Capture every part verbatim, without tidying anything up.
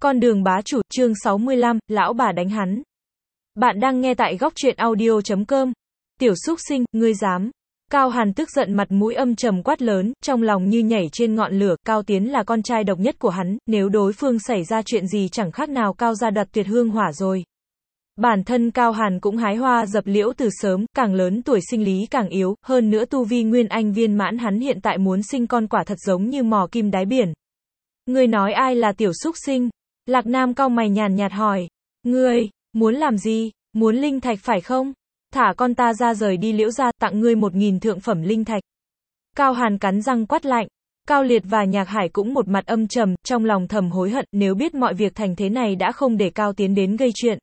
Con đường bá chủ, chương sáu mươi lăm, lão bà đánh hắn. Bạn đang nghe tại góc truyện audio chấm com. Tiểu súc sinh, ngươi dám. Cao Hàn tức giận mặt mũi âm trầm quát lớn, trong lòng như nhảy trên ngọn lửa. Cao Tiến là con trai độc nhất của hắn, nếu đối phương xảy ra chuyện gì chẳng khác nào Cao gia đoạt tuyệt hương hỏa rồi. Bản thân Cao Hàn cũng hái hoa dập liễu từ sớm, càng lớn tuổi sinh lý càng yếu, hơn nữa tu vi nguyên anh viên mãn hắn hiện tại muốn sinh con quả thật giống như mò kim đáy biển. Ngươi nói ai là tiểu súc sinh? Lạc Nam cau mày nhàn nhạt hỏi. Ngươi, muốn làm gì? Muốn linh thạch phải không? Thả con ta ra rời đi Liễu gia, tặng ngươi một nghìn thượng phẩm linh thạch. Cao Hàn cắn răng quát lạnh. Cao Liệt và Nhạc Hải cũng một mặt âm trầm, trong lòng thầm hối hận, nếu biết mọi việc thành thế này đã không để Cao Tiến đến gây chuyện.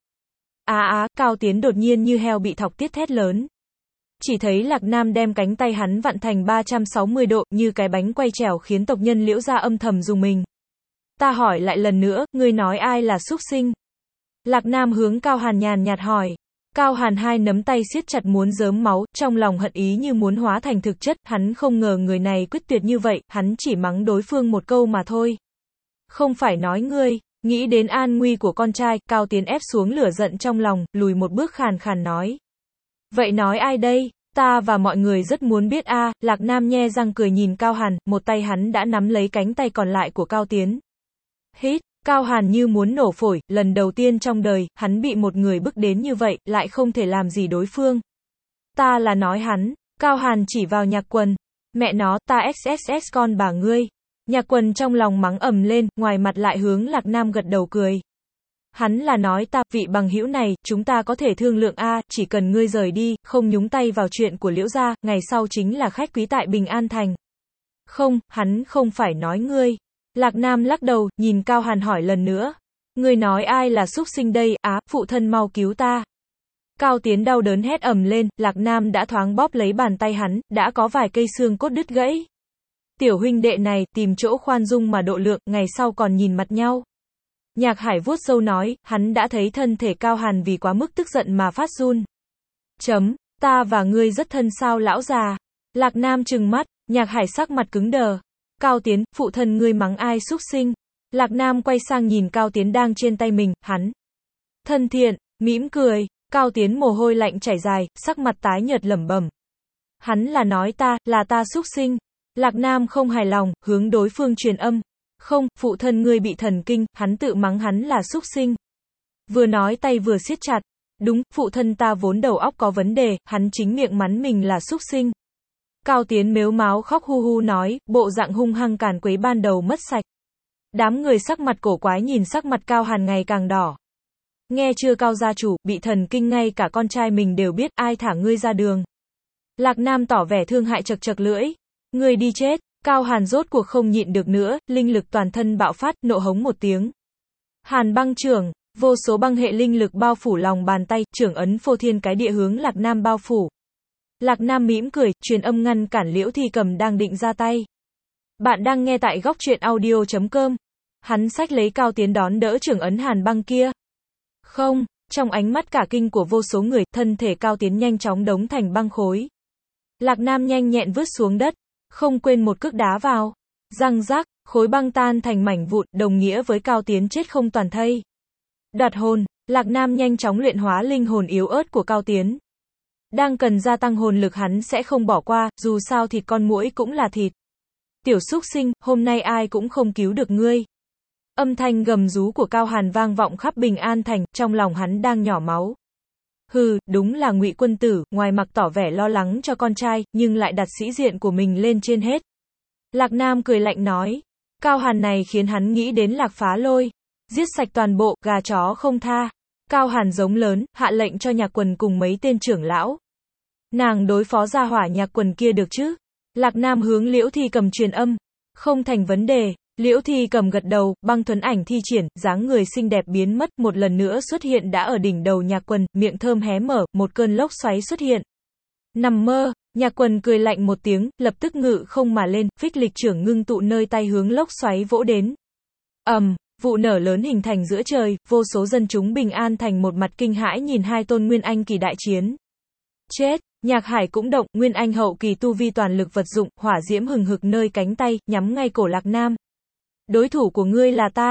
Á á, Cao Tiến đột nhiên như heo bị thọc tiết thét lớn. Chỉ thấy Lạc Nam đem cánh tay hắn vặn thành ba trăm sáu mươi độ, như cái bánh quay trèo khiến tộc nhân Liễu gia âm thầm rùng mình. Ta hỏi lại lần nữa, ngươi nói ai là súc sinh? Lạc Nam hướng Cao Hàn nhàn nhạt hỏi. Cao Hàn hai nắm tay siết chặt muốn rớm máu, trong lòng hận ý như muốn hóa thành thực chất, hắn không ngờ người này quyết tuyệt như vậy, hắn chỉ mắng đối phương một câu mà thôi. Không phải nói ngươi, nghĩ đến an nguy của con trai, Cao Tiến ép xuống lửa giận trong lòng, lùi một bước khàn khàn nói. Vậy nói ai đây? Ta và mọi người rất muốn biết a. À, Lạc Nam nhe răng cười nhìn Cao Hàn, một tay hắn đã nắm lấy cánh tay còn lại của Cao Tiến. Hít, Cao Hàn như muốn nổ phổi, lần đầu tiên trong đời, hắn bị một người bức đến như vậy, lại không thể làm gì đối phương. Ta là nói hắn, Cao Hàn chỉ vào Nhạc Quần. Mẹ nó, ta xxx con bà ngươi. Nhạc Quần trong lòng mắng ầm lên, ngoài mặt lại hướng Lạc Nam gật đầu cười. Hắn là nói ta, vị bằng hữu này, chúng ta có thể thương lượng a, chỉ cần ngươi rời đi, không nhúng tay vào chuyện của Liễu gia, ngày sau chính là khách quý tại Bình An Thành. Không, hắn không phải nói ngươi. Lạc Nam lắc đầu, nhìn Cao Hàn hỏi lần nữa. Ngươi nói ai là súc sinh đây, á, phụ thân mau cứu ta. Cao Tiến đau đớn hét ầm lên, Lạc Nam đã thoáng bóp lấy bàn tay hắn, đã có vài cây xương cốt đứt gãy. Tiểu huynh đệ này, tìm chỗ khoan dung mà độ lượng, ngày sau còn nhìn mặt nhau. Nhạc Hải vuốt râu nói, hắn đã thấy thân thể Cao Hàn vì quá mức tức giận mà phát run. Chấm, ta và ngươi rất thân sao lão già. Lạc Nam trừng mắt, Nhạc Hải sắc mặt cứng đờ. Cao Tiến, phụ thân ngươi mắng ai súc sinh? Lạc Nam quay sang nhìn Cao Tiến đang trên tay mình, hắn. Thân thiện, mỉm cười, Cao Tiến mồ hôi lạnh chảy dài, sắc mặt tái nhợt lẩm bẩm. Hắn là nói ta, là ta súc sinh. Lạc Nam không hài lòng, hướng đối phương truyền âm. Không, phụ thân ngươi bị thần kinh, hắn tự mắng hắn là súc sinh. Vừa nói tay vừa siết chặt. Đúng, phụ thân ta vốn đầu óc có vấn đề, hắn chính miệng mắng mình là súc sinh. Cao Tiến mếu máo khóc hu hu nói, bộ dạng hung hăng càn quấy ban đầu mất sạch. Đám người sắc mặt cổ quái nhìn sắc mặt Cao Hàn ngày càng đỏ. Nghe chưa Cao gia chủ, bị thần kinh ngay cả con trai mình đều biết, ai thả ngươi ra đường. Lạc Nam tỏ vẻ thương hại chật chật lưỡi. Ngươi đi chết. Cao Hàn rốt cuộc không nhịn được nữa, linh lực toàn thân bạo phát, nộ hống một tiếng. Hàn băng trưởng, vô số băng hệ linh lực bao phủ lòng bàn tay, trưởng ấn phô thiên cái địa hướng Lạc Nam bao phủ. Lạc Nam mỉm cười, truyền âm ngăn cản Liễu Thi Cầm đang định ra tay. Bạn đang nghe tại góc truyện audio chấm com. Hắn xách lấy Cao Tiến đón đỡ trưởng ấn hàn băng kia. Không, trong ánh mắt cả kinh của vô số người, thân thể Cao Tiến nhanh chóng đống thành băng khối. Lạc Nam nhanh nhẹn vứt xuống đất, không quên một cước đá vào. Răng rắc, khối băng tan thành mảnh vụn, đồng nghĩa với Cao Tiến chết không toàn thây. Đoạt hồn, Lạc Nam nhanh chóng luyện hóa linh hồn yếu ớt của Cao Tiến. Đang cần gia tăng hồn lực hắn sẽ không bỏ qua, dù sao thịt con muỗi cũng là thịt. Tiểu súc sinh, hôm nay ai cũng không cứu được ngươi. Âm thanh gầm rú của Cao Hàn vang vọng khắp Bình An Thành, trong lòng hắn đang nhỏ máu. Hừ, đúng là Ngụy quân tử, ngoài mặt tỏ vẻ lo lắng cho con trai, nhưng lại đặt sĩ diện của mình lên trên hết. Lạc Nam cười lạnh nói. Cao Hàn này khiến hắn nghĩ đến Lạc Phá Lôi. Giết sạch toàn bộ, gà chó không tha. Cao Hàn giống lớn, hạ lệnh cho Nhạc Quần cùng mấy tên trưởng lão. Nàng đối phó gia hỏa Nhạc Quần kia được chứ? Lạc Nam hướng Liễu Thi Cầm truyền âm. Không thành vấn đề. Liễu Thi Cầm gật đầu, băng thuần ảnh thi triển, dáng người xinh đẹp biến mất, một lần nữa xuất hiện đã ở đỉnh đầu Nhạc Quần, miệng thơm hé mở, một cơn lốc xoáy xuất hiện. Nằm mơ, Nhạc Quần cười lạnh một tiếng, lập tức ngự không mà lên, phích lịch trưởng ngưng tụ nơi tay hướng lốc xoáy vỗ đến. ầm, um, vụ nở lớn hình thành giữa trời, vô số dân chúng Bình An Thành một mặt kinh hãi nhìn hai tôn Nguyên Anh kỳ đại chiến. Chết, Nhạc Hải cũng động, Nguyên Anh hậu kỳ tu vi toàn lực vật dụng, hỏa diễm hừng hực nơi cánh tay, nhắm ngay cổ Lạc Nam. Đối thủ của ngươi là ta.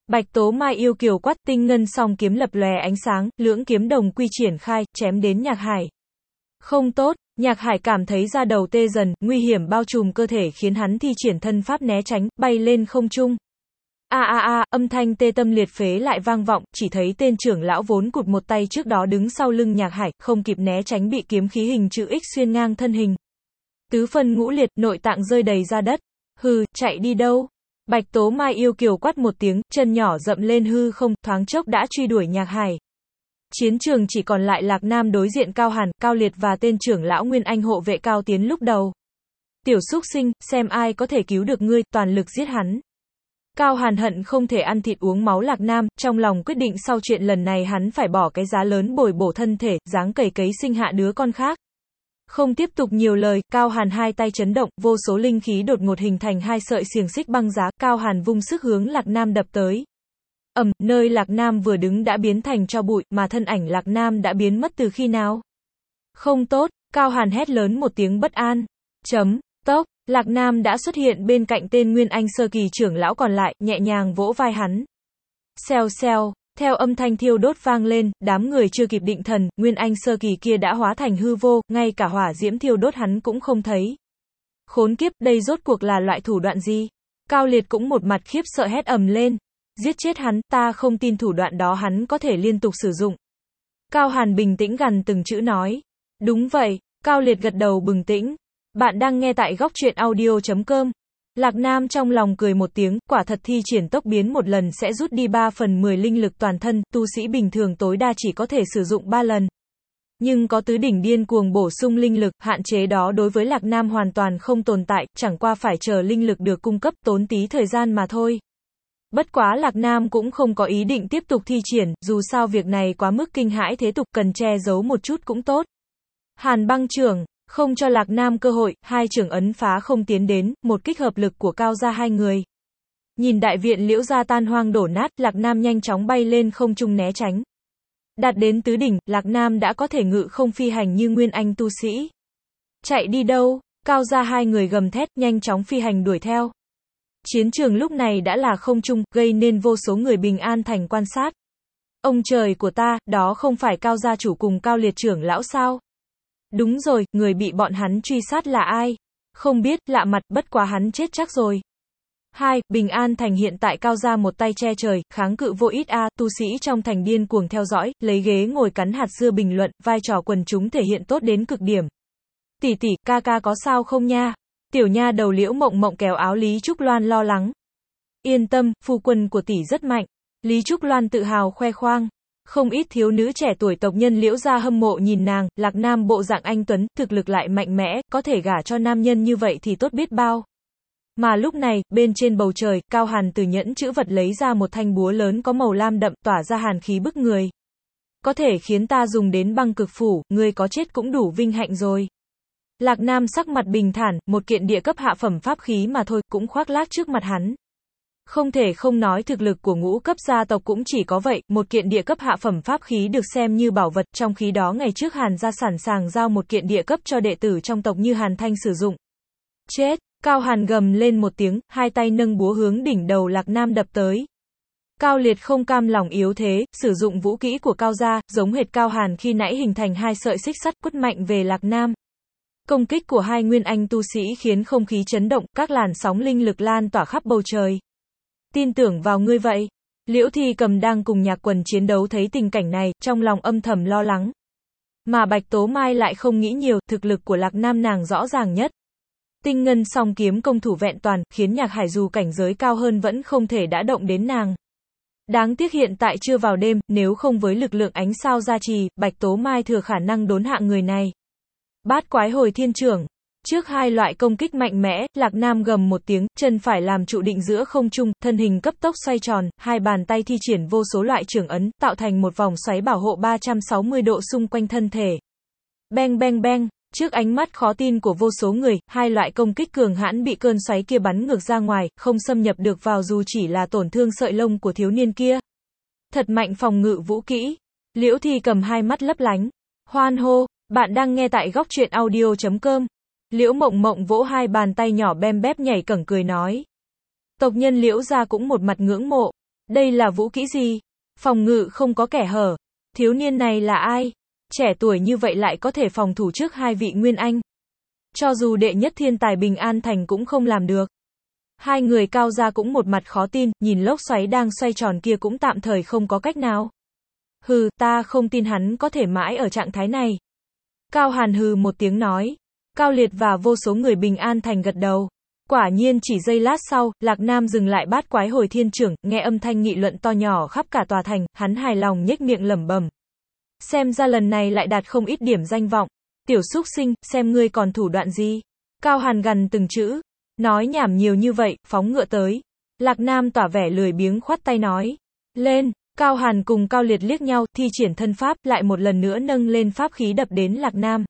Bạch Tố Mai yêu kiều quát, tinh ngân song kiếm lập lòe ánh sáng, lưỡng kiếm đồng quy triển khai, chém đến Nhạc Hải. Không tốt, Nhạc Hải cảm thấy da đầu tê dần, nguy hiểm bao trùm cơ thể khiến hắn thi triển thân pháp né tránh, bay lên không trung. A a a, âm thanh tê tâm liệt phế lại vang vọng, chỉ thấy tên trưởng lão vốn cụt một tay trước đó đứng sau lưng Nhạc Hải, không kịp né tránh bị kiếm khí hình chữ X xuyên ngang thân hình. Tứ phân ngũ liệt, nội tạng rơi đầy ra đất. Hừ, chạy đi đâu? Bạch Tố Mai yêu kiều quát một tiếng, chân nhỏ dậm lên hư không, thoáng chốc đã truy đuổi Nhạc Hải. Chiến trường chỉ còn lại Lạc Nam đối diện Cao Hàn, Cao Liệt và tên trưởng lão Nguyên Anh hộ vệ Cao Tiến lúc đầu. Tiểu súc sinh, xem ai có thể cứu được ngươi, toàn lực giết hắn. Cao Hàn hận không thể ăn thịt uống máu Lạc Nam, trong lòng quyết định sau chuyện lần này hắn phải bỏ cái giá lớn bồi bổ thân thể, dáng cầy cấy sinh hạ đứa con khác. Không tiếp tục nhiều lời, Cao Hàn hai tay chấn động, vô số linh khí đột ngột hình thành hai sợi xiềng xích băng giá, Cao Hàn vung sức hướng Lạc Nam đập tới. Ầm, nơi Lạc Nam vừa đứng đã biến thành tro bụi, mà thân ảnh Lạc Nam đã biến mất từ khi nào? Không tốt, Cao Hàn hét lớn một tiếng bất an. Chấm, tốc, Lạc Nam đã xuất hiện bên cạnh tên Nguyên Anh sơ kỳ trưởng lão còn lại, nhẹ nhàng vỗ vai hắn. Xèo xèo, theo âm thanh thiêu đốt vang lên, đám người chưa kịp định thần, Nguyên Anh sơ kỳ kia đã hóa thành hư vô, ngay cả hỏa diễm thiêu đốt hắn cũng không thấy. Khốn kiếp, đây rốt cuộc là loại thủ đoạn gì? Cao Liệt cũng một mặt khiếp sợ hét ầm lên. Giết chết hắn, ta không tin thủ đoạn đó hắn có thể liên tục sử dụng. Cao Hàn bình tĩnh gằn từng chữ nói. Đúng vậy, Cao Liệt gật đầu bừng tĩnh. Bạn đang nghe tại góc truyện audio chấm com. Lạc Nam trong lòng cười một tiếng, quả thật thi triển tốc biến một lần sẽ rút đi ba phần mười linh lực toàn thân, tu sĩ bình thường tối đa chỉ có thể sử dụng ba lần. Nhưng có tứ đỉnh điên cuồng bổ sung linh lực, hạn chế đó đối với Lạc Nam hoàn toàn không tồn tại, chẳng qua phải chờ linh lực được cung cấp tốn tí thời gian mà thôi. Bất quá Lạc Nam cũng không có ý định tiếp tục thi triển, dù sao việc này quá mức kinh hãi thế tục, cần che giấu một chút cũng tốt. Hàn băng trưởng, không cho Lạc Nam cơ hội, hai trưởng ấn phá không tiến đến, một kích hợp lực của Cao gia hai người. Nhìn đại viện Liễu gia tan hoang đổ nát, Lạc Nam nhanh chóng bay lên không trung né tránh. Đạt đến tứ đỉnh, Lạc Nam đã có thể ngự không phi hành như Nguyên Anh tu sĩ. Chạy đi đâu? Cao gia hai người gầm thét, nhanh chóng phi hành đuổi theo. Chiến trường lúc này đã là không trung, gây nên vô số người bình an thành quan sát. Ông trời của ta, đó không phải Cao gia chủ cùng Cao Liệt trưởng lão sao? Đúng rồi, người bị bọn hắn truy sát là ai? Không biết, lạ mặt, bất quá hắn chết chắc rồi. Hai, Bình An thành hiện tại Cao gia một tay che trời, kháng cự vô ít a, tu sĩ trong thành điên cuồng theo dõi, lấy ghế ngồi cắn hạt dưa bình luận, vai trò quần chúng thể hiện tốt đến cực điểm. Tỷ tỷ, ca ca có sao không nha? Tiểu nha đầu Liễu Mộng Mộng kéo áo Lý Trúc Loan lo lắng. Yên tâm, phu quân của tỷ rất mạnh. Lý Trúc Loan tự hào khoe khoang. Không ít thiếu nữ trẻ tuổi tộc nhân Liễu gia hâm mộ nhìn nàng, Lạc Nam bộ dạng anh tuấn, thực lực lại mạnh mẽ, có thể gả cho nam nhân như vậy thì tốt biết bao. Mà lúc này, bên trên bầu trời, Cao Hàn từ nhẫn chữ vật lấy ra một thanh búa lớn có màu lam đậm, tỏa ra hàn khí bức người. Có thể khiến ta dùng đến băng cực phủ, ngươi có chết cũng đủ vinh hạnh rồi. Lạc Nam sắc mặt bình thản, một kiện địa cấp hạ phẩm pháp khí mà thôi, cũng khoác lác trước mặt hắn. Không thể không nói thực lực của ngũ cấp gia tộc cũng chỉ có vậy, một kiện địa cấp hạ phẩm pháp khí được xem như bảo vật, trong khi đó ngày trước Hàn gia sẵn sàng giao một kiện địa cấp cho đệ tử trong tộc như Hàn Thanh sử dụng. Chết! Cao Hàn gầm lên một tiếng, hai tay nâng búa hướng đỉnh đầu Lạc Nam đập tới. Cao Liệt không cam lòng yếu thế, sử dụng vũ kỹ của Cao gia, giống hệt Cao Hàn khi nãy hình thành hai sợi xích sắt quất mạnh về Lạc Nam. Công kích của hai nguyên anh tu sĩ khiến không khí chấn động, các làn sóng linh lực lan tỏa khắp bầu trời. Tin tưởng vào ngươi vậy. Liễu Thi Cầm đang cùng Nhạc Quần chiến đấu thấy tình cảnh này, trong lòng âm thầm lo lắng. Mà Bạch Tố Mai lại không nghĩ nhiều, thực lực của Lạc Nam nàng rõ ràng nhất. Tinh ngân song kiếm công thủ vẹn toàn, khiến Nhạc Hải dù cảnh giới cao hơn vẫn không thể đã động đến nàng. Đáng tiếc hiện tại chưa vào đêm, nếu không với lực lượng ánh sao gia trì, Bạch Tố Mai thừa khả năng đốn hạ người này. Bát quái hồi thiên trưởng. Trước hai loại công kích mạnh mẽ, Lạc Nam gầm một tiếng, chân phải làm trụ định giữa không trung, thân hình cấp tốc xoay tròn, hai bàn tay thi triển vô số loại trưởng ấn, tạo thành một vòng xoáy bảo hộ ba trăm sáu mươi độ xung quanh thân thể. Beng beng beng, trước ánh mắt khó tin của vô số người, hai loại công kích cường hãn bị cơn xoáy kia bắn ngược ra ngoài, không xâm nhập được vào dù chỉ là tổn thương sợi lông của thiếu niên kia. Thật mạnh phòng ngự vũ kỹ. Liễu Thi Cầm hai mắt lấp lánh. Hoan hô, bạn đang nghe tại góc truyện audio chấm com. Liễu Mộng Mộng vỗ hai bàn tay nhỏ bem bép nhảy cẫng cười nói. Tộc nhân Liễu gia cũng một mặt ngưỡng mộ. Đây là vũ kỹ gì? Phòng ngự không có kẻ hở. Thiếu niên này là ai? Trẻ tuổi như vậy lại có thể phòng thủ trước hai vị Nguyên Anh. Cho dù đệ nhất thiên tài Bình An Thành cũng không làm được. Hai người Cao gia cũng một mặt khó tin, nhìn lốc xoáy đang xoay tròn kia cũng tạm thời không có cách nào. Hừ, ta không tin hắn có thể mãi ở trạng thái này. Cao Hàn hừ một tiếng nói. Cao Liệt và vô số người Bình An Thành gật đầu. Quả nhiên chỉ giây lát sau, Lạc Nam dừng lại bát quái hồi thiên trưởng, nghe âm thanh nghị luận to nhỏ khắp cả tòa thành, hắn hài lòng nhếch miệng lẩm bẩm. Xem ra lần này lại đạt không ít điểm danh vọng. Tiểu xúc sinh, xem ngươi còn thủ đoạn gì. Cao Hàn gằn từng chữ. Nói nhảm nhiều như vậy, phóng ngựa tới. Lạc Nam tỏ vẻ lười biếng khoát tay nói. Lên, Cao Hàn cùng Cao Liệt liếc nhau, thi triển thân pháp, lại một lần nữa nâng lên pháp khí đập đến Lạc Nam.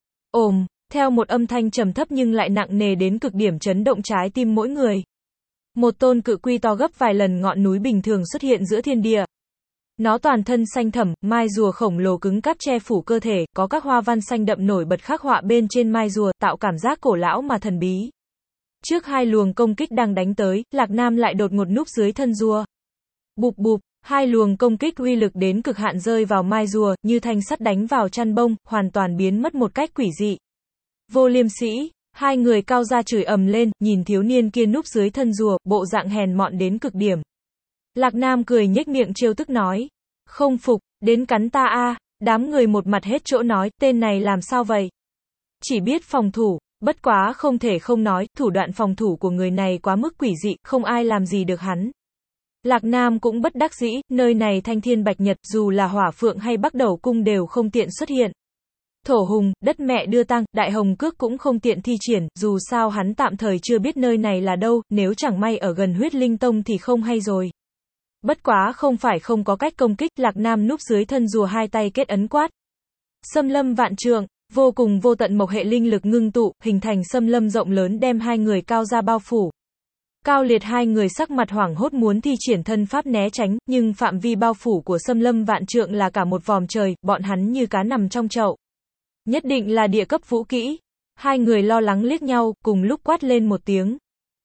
Ồm, theo một âm thanh trầm thấp nhưng lại nặng nề đến cực điểm chấn động trái tim mỗi người. Một tôn cự quy to gấp vài lần ngọn núi bình thường xuất hiện giữa thiên địa. Nó toàn thân xanh thẳm, mai rùa khổng lồ cứng cáp che phủ cơ thể, có các hoa văn xanh đậm nổi bật khắc họa bên trên mai rùa, tạo cảm giác cổ lão mà thần bí. Trước hai luồng công kích đang đánh tới, Lạc Nam lại đột ngột núp dưới thân rùa. Bụp bụp, hai luồng công kích uy lực đến cực hạn rơi vào mai rùa, như thanh sắt đánh vào chăn bông, hoàn toàn biến mất một cách quỷ dị. Vô Liêm Sĩ, hai người Cao gia chửi ầm lên, nhìn thiếu niên kia núp dưới thân rùa, bộ dạng hèn mọn đến cực điểm. Lạc Nam cười nhếch miệng trêu tức nói. Không phục, đến cắn ta a. À. Đám người một mặt hết chỗ nói, tên này làm sao vậy? Chỉ biết phòng thủ, bất quá không thể không nói, thủ đoạn phòng thủ của người này quá mức quỷ dị, không ai làm gì được hắn. Lạc Nam cũng bất đắc dĩ, nơi này thanh thiên bạch nhật, dù là hỏa phượng hay bắc đầu cung đều không tiện xuất hiện. Thổ hùng, đất mẹ đưa tang, đại hồng cước cũng không tiện thi triển, dù sao hắn tạm thời chưa biết nơi này là đâu, nếu chẳng may ở gần huyết linh tông thì không hay rồi. Bất quá không phải không có cách công kích, Lạc Nam núp dưới thân rùa hai tay kết ấn quát. Xâm lâm vạn trượng, vô cùng vô tận mộc hệ linh lực ngưng tụ, hình thành xâm lâm rộng lớn đem hai người Cao gia bao phủ. Cao Liệt hai người sắc mặt hoảng hốt muốn thi triển thân pháp né tránh, nhưng phạm vi bao phủ của xâm lâm vạn trượng là cả một vòm trời, bọn hắn như cá nằm trong chậu. Nhất định là địa cấp vũ kỹ. Hai người lo lắng liếc nhau, cùng lúc quát lên một tiếng.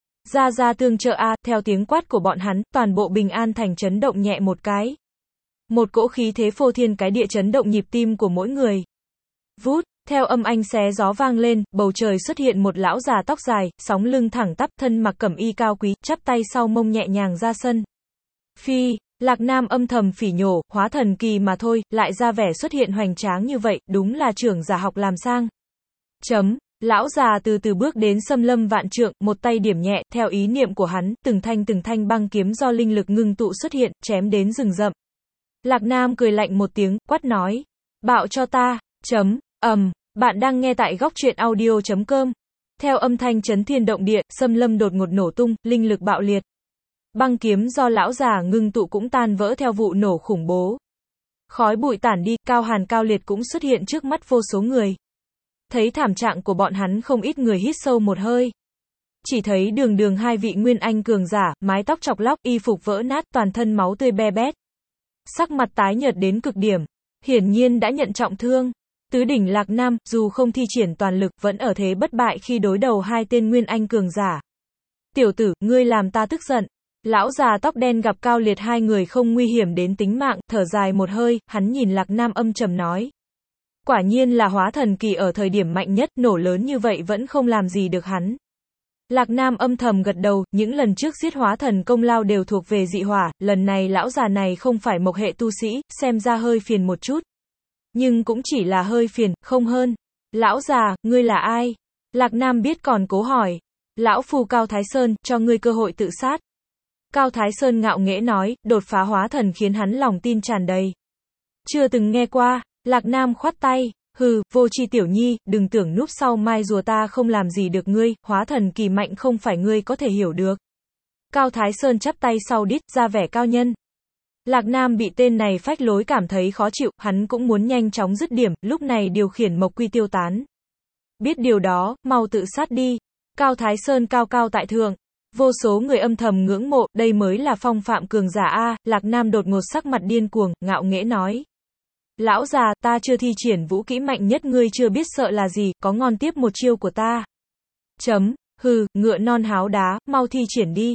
Ra ra tương trợ a, theo tiếng quát của bọn hắn, toàn bộ Bình An Thành chấn động nhẹ một cái. Một cỗ khí thế phô thiên cái địa chấn động nhịp tim của mỗi người. Vút, theo âm anh xé gió vang lên, bầu trời xuất hiện một lão già tóc dài, sóng lưng thẳng tắp, thân mặc cẩm y cao quý, chắp tay sau mông nhẹ nhàng ra sân. Phi, Lạc Nam âm thầm phỉ nhổ, hóa thần kỳ mà thôi, lại ra vẻ xuất hiện hoành tráng như vậy, đúng là trưởng giả học làm sang. Chấm. Lão già từ từ bước đến xâm lâm vạn trượng, một tay điểm nhẹ, theo ý niệm của hắn, từng thanh từng thanh băng kiếm do linh lực ngưng tụ xuất hiện, chém đến rừng rậm. Lạc Nam cười lạnh một tiếng, quát nói. Bạo cho ta, chấm, ầm, um, bạn đang nghe tại góc truyện audio chấm com. Theo âm thanh chấn thiên động địa, xâm lâm đột ngột nổ tung, linh lực bạo liệt. Băng kiếm do lão già ngưng tụ cũng tan vỡ theo vụ nổ khủng bố. Khói bụi tản đi, Cao Hàn Cao Liệt cũng xuất hiện trước mắt vô số người. Thấy thảm trạng của bọn hắn không ít người hít sâu một hơi. Chỉ thấy đường đường hai vị Nguyên Anh cường giả, mái tóc chọc lóc, y phục vỡ nát, toàn thân máu tươi be bét. Sắc mặt tái nhợt đến cực điểm. Hiển nhiên đã nhận trọng thương. Tứ đỉnh Lạc Nam, dù không thi triển toàn lực, vẫn ở thế bất bại khi đối đầu hai tên Nguyên Anh cường giả. Tiểu tử, ngươi làm ta tức giận. Lão già tóc đen gặp Cao Liệt hai người không nguy hiểm đến tính mạng, thở dài một hơi, hắn nhìn Lạc Nam âm trầm nói. Quả nhiên là hóa thần kỳ ở thời điểm mạnh nhất, nổ lớn như vậy vẫn không làm gì được hắn. Lạc Nam âm thầm gật đầu, những lần trước giết hóa thần công lao đều thuộc về dị hỏa, lần này lão già này không phải mộc hệ tu sĩ, xem ra hơi phiền một chút. Nhưng cũng chỉ là hơi phiền, không hơn. Lão già, ngươi là ai? Lạc Nam biết còn cố hỏi. Lão phù Cao Thái Sơn, cho ngươi cơ hội tự sát. Cao Thái Sơn ngạo nghễ nói, đột phá hóa thần khiến hắn lòng tin tràn đầy. Chưa từng nghe qua. Lạc Nam khoát tay. Hừ, vô tri tiểu nhi, đừng tưởng núp sau mai rùa ta không làm gì được ngươi, hóa thần kỳ mạnh không phải ngươi có thể hiểu được. Cao Thái Sơn chắp tay sau đít, ra vẻ cao nhân. Lạc Nam bị tên này phách lối cảm thấy khó chịu, hắn cũng muốn nhanh chóng dứt điểm, lúc này điều khiển mộc quy tiêu tán. Biết điều đó, mau tự sát đi. Cao Thái Sơn cao cao tại thượng. Vô số người âm thầm ngưỡng mộ, đây mới là phong phạm cường giả a. Lạc Nam đột ngột sắc mặt điên cuồng, ngạo nghễ nói. Lão già, ta chưa thi triển vũ kỹ mạnh nhất ngươi chưa biết sợ là gì, có ngon tiếp một chiêu của ta. Chấm, hừ, ngựa non háo đá, mau thi triển đi.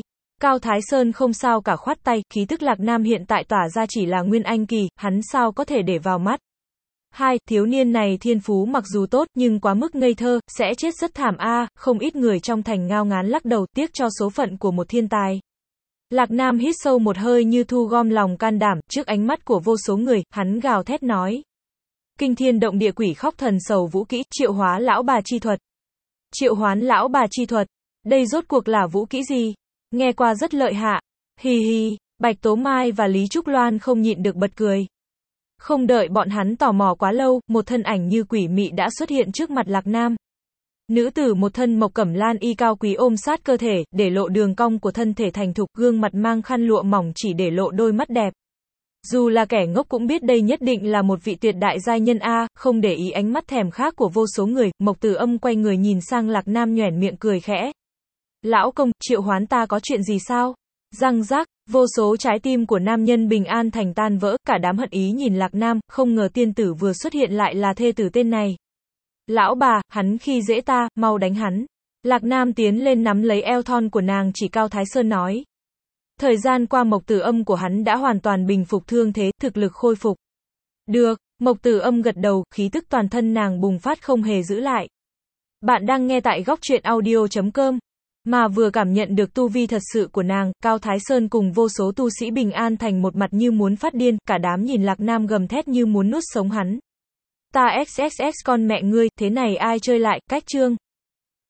Cao Thái Sơn không sao cả khoát tay, khí tức Lạc Nam hiện tại tỏa ra chỉ là nguyên anh kỳ, hắn sao có thể để vào mắt. Hai, thiếu niên này thiên phú mặc dù tốt, nhưng quá mức ngây thơ, sẽ chết rất thảm a, không ít người trong thành ngao ngán lắc đầu, tiếc cho số phận của một thiên tài. Lạc Nam hít sâu một hơi như thu gom lòng can đảm, trước ánh mắt của vô số người, hắn gào thét nói. Kinh thiên động địa quỷ khóc thần sầu vũ kỹ, triệu hóa lão bà chi thuật. Triệu hoán lão bà chi thuật. Đây rốt cuộc là vũ kỹ gì? Nghe qua rất lợi hại. Hi hi, Bạch Tố Mai và Lý Trúc Loan không nhịn được bật cười. Không đợi bọn hắn tò mò quá lâu, một thân ảnh như quỷ mị đã xuất hiện trước mặt Lạc Nam. Nữ tử một thân mộc cẩm lan y cao quý ôm sát cơ thể, để lộ đường cong của thân thể thành thục, gương mặt mang khăn lụa mỏng chỉ để lộ đôi mắt đẹp. Dù là kẻ ngốc cũng biết đây nhất định là một vị tuyệt đại giai nhân a, không để ý ánh mắt thèm khát của vô số người, Mộc Tử Âm quay người nhìn sang Lạc Nam nhoẻn miệng cười khẽ. Lão công, triệu hoán ta có chuyện gì sao? Răng rác, vô số trái tim của nam nhân bình an thành tan vỡ, cả đám hận ý nhìn Lạc Nam, không ngờ tiên tử vừa xuất hiện lại là thê tử tên này. Lão bà, hắn khi dễ ta, mau đánh hắn. Lạc Nam tiến lên nắm lấy eo thon của nàng, chỉ Cao Thái Sơn nói. Thời gian qua Mộc Tử Âm của hắn đã hoàn toàn bình phục thương thế, thực lực khôi phục. Được, Mộc Tử Âm gật đầu, khí tức toàn thân nàng bùng phát không hề giữ lại. Bạn đang nghe tại góc truyện audio chấm com. Mà vừa cảm nhận được tu vi thật sự của nàng, Cao Thái Sơn cùng vô số tu sĩ bình an thành một mặt như muốn phát điên, cả đám nhìn Lạc Nam gầm thét như muốn nuốt sống hắn. Ta xxx con mẹ ngươi, thế này ai chơi lại, cách chương.